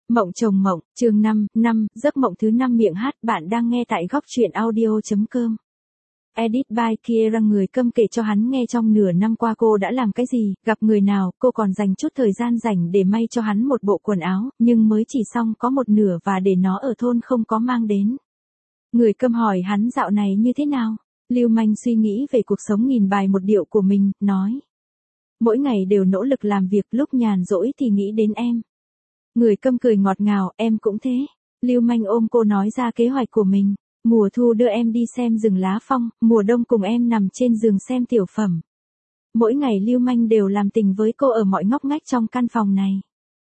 Mộng chồng mộng, chương 5, giấc mộng thứ 5 miệng hát. Bạn đang nghe tại góc truyện audio.com. Edit by Kiera. Người Câm kể cho hắn nghe trong nửa năm qua cô đã làm cái gì, gặp người nào, cô còn dành chút thời gian rảnh để may cho hắn một bộ quần áo, nhưng mới chỉ xong có một nửa và để nó ở thôn không có mang đến. Người Câm hỏi hắn dạo này như thế nào. Lưu Manh suy nghĩ về cuộc sống nghìn bài một điệu của mình, nói. Mỗi ngày đều nỗ lực làm việc, lúc nhàn rỗi thì nghĩ đến em. Người Câm cười ngọt ngào, em cũng thế. Lưu Manh ôm cô nói ra kế hoạch của mình. Mùa thu đưa em đi xem rừng lá phong, mùa đông cùng em nằm trên giường xem tiểu phẩm. Mỗi ngày Lưu Manh đều làm tình với cô ở mọi ngóc ngách trong căn phòng này.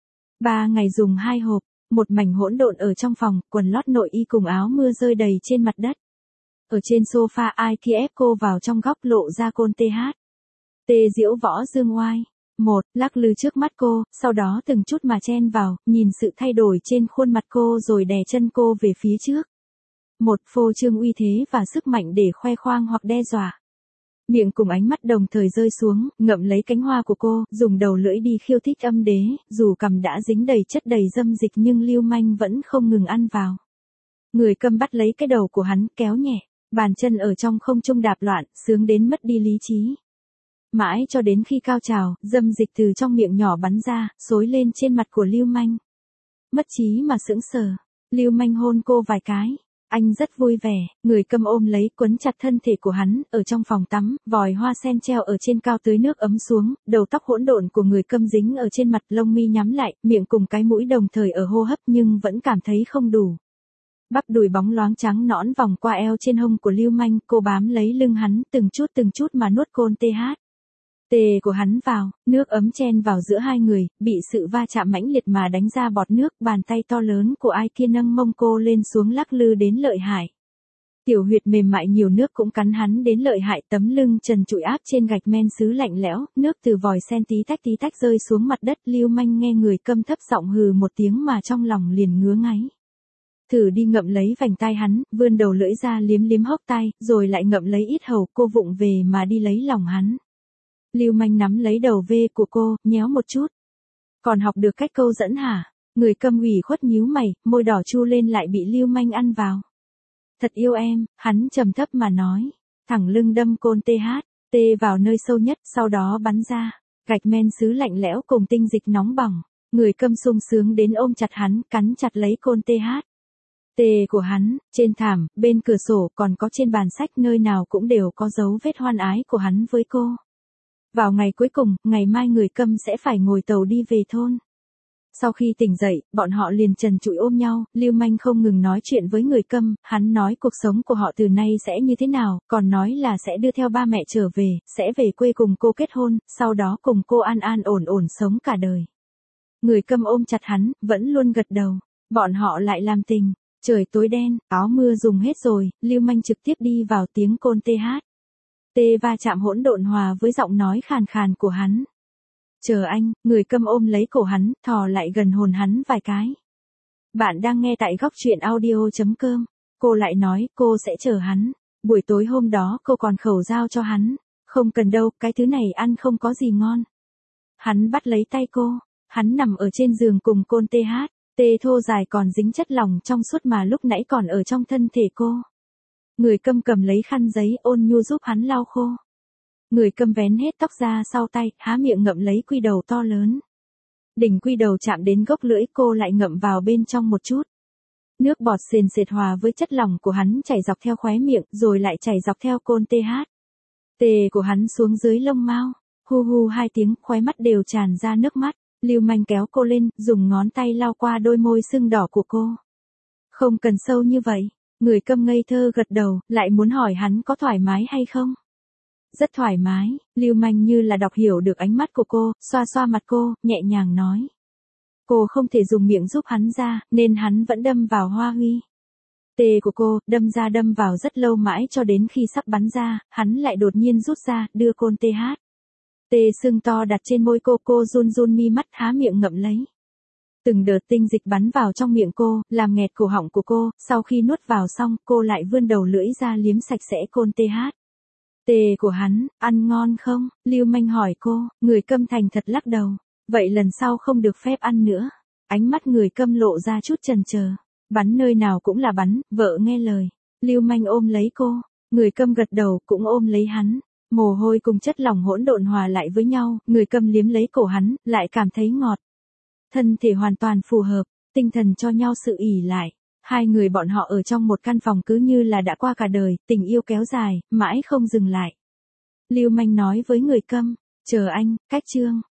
3 ngày dùng 2 hộp, một mảnh hỗn độn ở trong phòng, quần lót nội y cùng áo mưa rơi đầy trên mặt đất. Ở trên sofa ai kia ép cô vào trong góc lộ ra côn TH. Tê diễu võ dương oai. Một, lắc lư trước mắt cô, sau đó từng chút mà chen vào, nhìn sự thay đổi trên khuôn mặt cô rồi đè chân cô về phía trước. Một, phô trương uy thế và sức mạnh để khoe khoang hoặc đe dọa. Miệng cùng ánh mắt đồng thời rơi xuống, ngậm lấy cánh hoa của cô, dùng đầu lưỡi đi khiêu thích âm đế, dù cằm đã dính đầy chất đầy dâm dịch nhưng Lưu Manh vẫn không ngừng ăn vào. Người Câm bắt lấy cái đầu của hắn, kéo nhẹ, bàn chân ở trong không trung đạp loạn, sướng đến mất đi lý trí. Mãi cho đến khi cao trào, dâm dịch từ trong miệng nhỏ bắn ra, xối lên trên mặt của Lưu Manh. Mất trí mà sững sờ, Lưu Manh hôn cô vài cái. Anh rất vui vẻ, Người Câm ôm lấy quấn chặt thân thể của hắn, ở trong phòng tắm, vòi hoa sen treo ở trên cao tưới nước ấm xuống, đầu tóc hỗn độn của Người Câm dính ở trên mặt, lông mi nhắm lại, miệng cùng cái mũi đồng thời ở hô hấp nhưng vẫn cảm thấy không đủ. Bắp đùi bóng loáng trắng nõn vòng qua eo trên hông của Lưu Manh, cô bám lấy lưng hắn, từng chút mà nuốt côn TH. Tê của hắn vào, nước ấm chen vào giữa hai người, bị sự va chạm mãnh liệt mà đánh ra bọt nước, bàn tay to lớn của ai kia nâng mông cô lên xuống lắc lư đến lợi hại. Tiểu huyệt mềm mại nhiều nước cũng cắn hắn đến lợi hại, tấm lưng trần trụi áp trên gạch men sứ lạnh lẽo, nước từ vòi sen tí tách rơi xuống mặt đất. Lưu Manh nghe Người Câm thấp giọng hừ một tiếng mà trong lòng liền ngứa ngáy. Thử đi ngậm lấy vành tai hắn, vươn đầu lưỡi ra liếm liếm hốc tai, rồi lại ngậm lấy yết hầu, cô vụng về mà đi lấy lòng hắn. Lưu Manh nắm lấy đầu V của cô, nhéo một chút. Còn học được cách câu dẫn hả? Người Câm ủy khuất nhíu mày, môi đỏ chu lên lại bị Lưu Manh ăn vào. Thật yêu em, hắn trầm thấp mà nói. Thẳng lưng đâm côn TH, tê vào nơi sâu nhất, sau đó bắn ra. Gạch men sứ lạnh lẽo cùng tinh dịch nóng bỏng. Người Câm sung sướng đến ôm chặt hắn, cắn chặt lấy côn TH. Tê của hắn, trên thảm, bên cửa sổ, còn có trên bàn sách, nơi nào cũng đều có dấu vết hoan ái của hắn với cô. Vào ngày cuối cùng, ngày mai Người Câm sẽ phải ngồi tàu đi về thôn. Sau khi tỉnh dậy, bọn họ liền trần trụi ôm nhau, Lưu Manh không ngừng nói chuyện với Người Câm, hắn nói cuộc sống của họ từ nay sẽ như thế nào, còn nói là sẽ đưa theo ba mẹ trở về, sẽ về quê cùng cô kết hôn, sau đó cùng cô an an ổn ổn sống cả đời. Người Câm ôm chặt hắn, vẫn luôn gật đầu. Bọn họ lại làm tình. Trời tối đen, áo mưa dùng hết rồi, Lưu Manh trực tiếp đi vào tiếng côn TH. Tê va chạm hỗn độn hòa với giọng nói khàn khàn của hắn. Chờ anh, Người Câm ôm lấy cổ hắn, thò lại gần hôn hắn vài cái. Bạn đang nghe tại góc truyện audio.com. Cô lại nói cô sẽ chờ hắn. Buổi tối hôm đó cô còn khẩu giao cho hắn. Không cần đâu, cái thứ này ăn không có gì ngon. Hắn bắt lấy tay cô. Hắn nằm ở trên giường cùng côn TH. Tê thô dài còn dính chất lỏng trong suốt mà lúc nãy còn ở trong thân thể cô. Người Câm cầm lấy khăn giấy ôn nhu giúp hắn lau khô. Người Câm vén hết tóc ra sau tay, há miệng ngậm lấy quy đầu to lớn. Đỉnh quy đầu chạm đến gốc lưỡi, cô lại ngậm vào bên trong một chút. Nước bọt sền sệt hòa với chất lỏng của hắn chảy dọc theo khóe miệng, rồi lại chảy dọc theo côn TH. Tê của hắn xuống dưới lông mao. Hu hu 2 tiếng, khóe mắt đều tràn ra nước mắt. Lưu Manh kéo cô lên, dùng ngón tay lau qua đôi môi sưng đỏ của cô. Không cần sâu như vậy. Người Câm ngây thơ gật đầu, lại muốn hỏi hắn có thoải mái hay không. Rất thoải mái, Lưu Manh như là đọc hiểu được ánh mắt của cô, xoa xoa mặt cô, nhẹ nhàng nói. Cô không thể dùng miệng giúp hắn ra, nên hắn vẫn đâm vào hoa huy. Tê của cô, đâm vào rất lâu mãi cho đến khi sắp bắn ra, hắn lại đột nhiên rút ra, đưa côn TH. Tê sưng to đặt trên môi cô run mi mắt há miệng ngậm lấy. Từng đợt tinh dịch bắn vào trong miệng cô, làm nghẹt cổ họng của cô, sau khi nuốt vào xong, cô lại vươn đầu lưỡi ra liếm sạch sẽ côn TH. Tê của hắn, ăn ngon không? Lưu Manh hỏi cô, Người Câm thành thật lắc đầu. Vậy lần sau không được phép ăn nữa. Ánh mắt người Câm lộ ra chút chần chờ. Bắn nơi nào cũng là bắn, vợ nghe lời. Lưu Manh ôm lấy cô, người Câm gật đầu cũng ôm lấy hắn. Mồ hôi cùng chất lỏng hỗn độn hòa lại với nhau, người Câm liếm lấy cổ hắn, lại cảm thấy ngọt. Thân thể hoàn toàn phù hợp, tinh thần cho nhau sự ỷ lại. Hai người bọn họ ở trong một căn phòng cứ như là đã qua cả đời, tình yêu kéo dài, mãi không dừng lại. Lưu Manh nói với người Câm, chờ anh, cách chương.